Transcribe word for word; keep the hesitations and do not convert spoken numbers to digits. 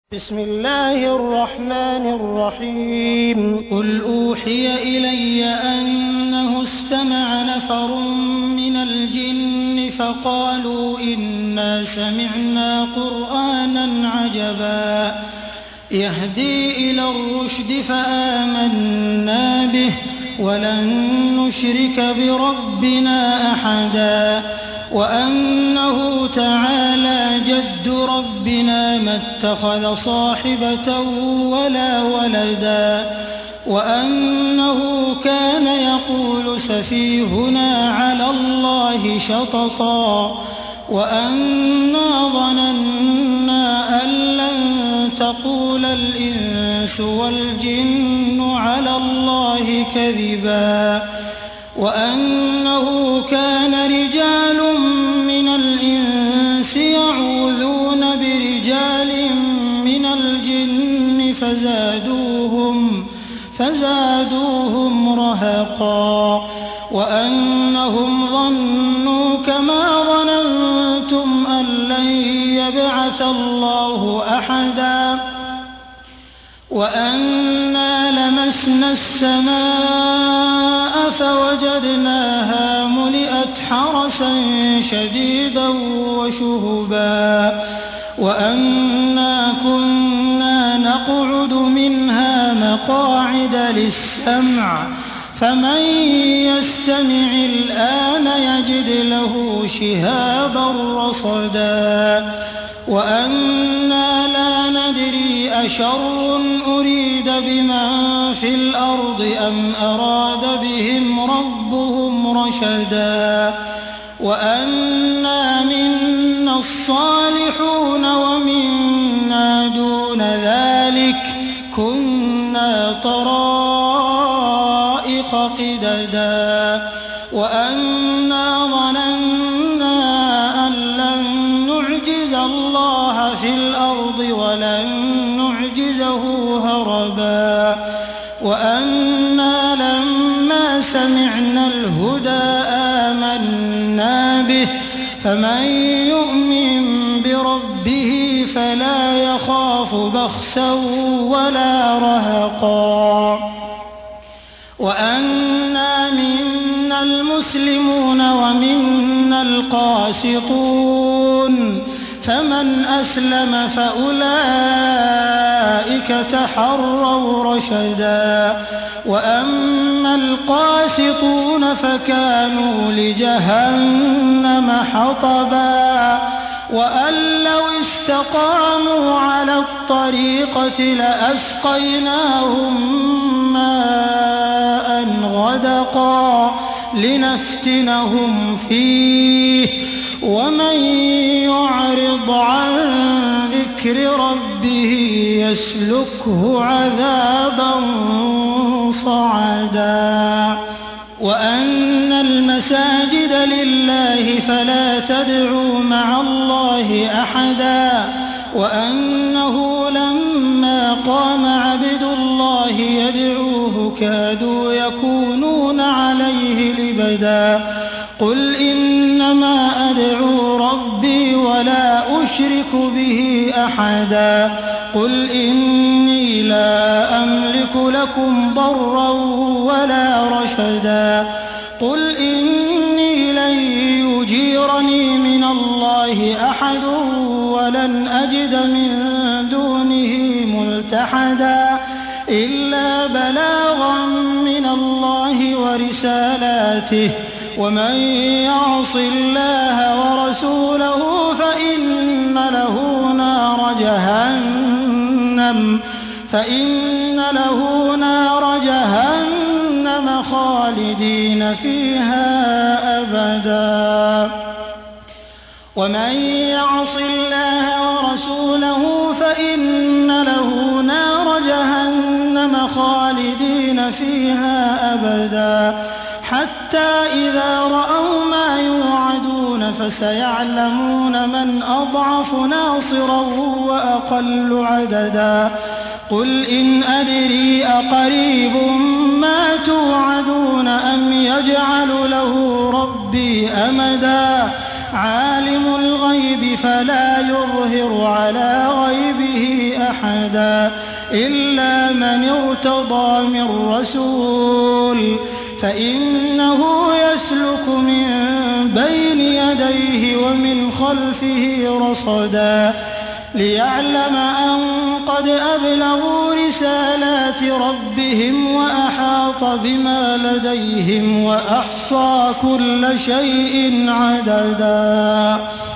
بسم الله الرحمن الرحيم قل أوحي إلي أنه استمع نفر من الجن فقالوا إنا سمعنا قرآنا عجبا يهدي إلى الرشد فآمنا به ولن نشرك بربنا أحدا وأنه تعالى جد ربنا ما اتخذ صاحبة ولا ولدا وأنه كان يقول سفيهنا على الله شططا وأنا ظننا أن لن تقول الإنس والجن على الله كذبا وأنه كان رجال من الإنس يعوذون برجال من الجن فزادوهم فزادوهم رهقا وأنهم ظنوا كما ظننتم أن لن يبعث الله أحدا وأنا لمسنا السماء فوجدناها ملئت حرسا شديدا وشهبا وأنا كنا نقعد منها مقاعد للسمع فمن يستمع الآن يجد له شهابا رصدا وأنا لا ندري أشر أريد بمن في الأرض أم أراد بهم ربهم رشدا وأنا منا الصالحون ومنا دون ذلك كنا طرائق قددا وأنا ظننا أن لن نعجز الله في الأرض ولن نعجزه هربا وأنا لما سمعنا الهدى آمنا به فمن يؤمن بربه فلا يخاف بخسا ولا رهقا وأنا منا المسلمون ومنا القاسطون فمن أسلم فأولئك تحروا رشدا وأما القاسطون فكانوا لجهنم حطبا وأن لو استقاموا على الطريقة لأسقيناهم ماء غدقا لنفتنهم فيه ومن يعرض عن ذكر ربه يسلكه عذابا صعدا وأن المساجد لله فلا تدعوا مع الله أحدا وأنه لما قام عبد الله يدعوه كادوا يكونون عليه لبدا قل إنما أدعو ربي ولا أشرك به أحدا قل إني لا أملك لكم ضرا ولا رشدا قل إني لن يجيرني من الله أحد ولن أجد من دونه ملتحدا إلا بلاغا من الله ورسالاته ومن يعص الله ورسوله فإن له نار جهنم فإن له نار جهنم خالدين فيها أبدا ومن يعص الله ورسوله فإن له نار جهنم خالدين فيها أبدا حتى إذا رأوا ما يوعدون فسيعلمون من أضعف ناصرا وأقل عددا قل إن أدري أقريب ما توعدون أم يجعل له ربي أمدا عالم الغيب فلا يظهر على غيبه أحدا إلا من ارتضى من رسول فإنه يسلك من بين يديه ومن خلفه رصدا ليعلم أن قد أبلغوا رسالات ربهم وأحاط بما لديهم وأحصى كل شيء عددا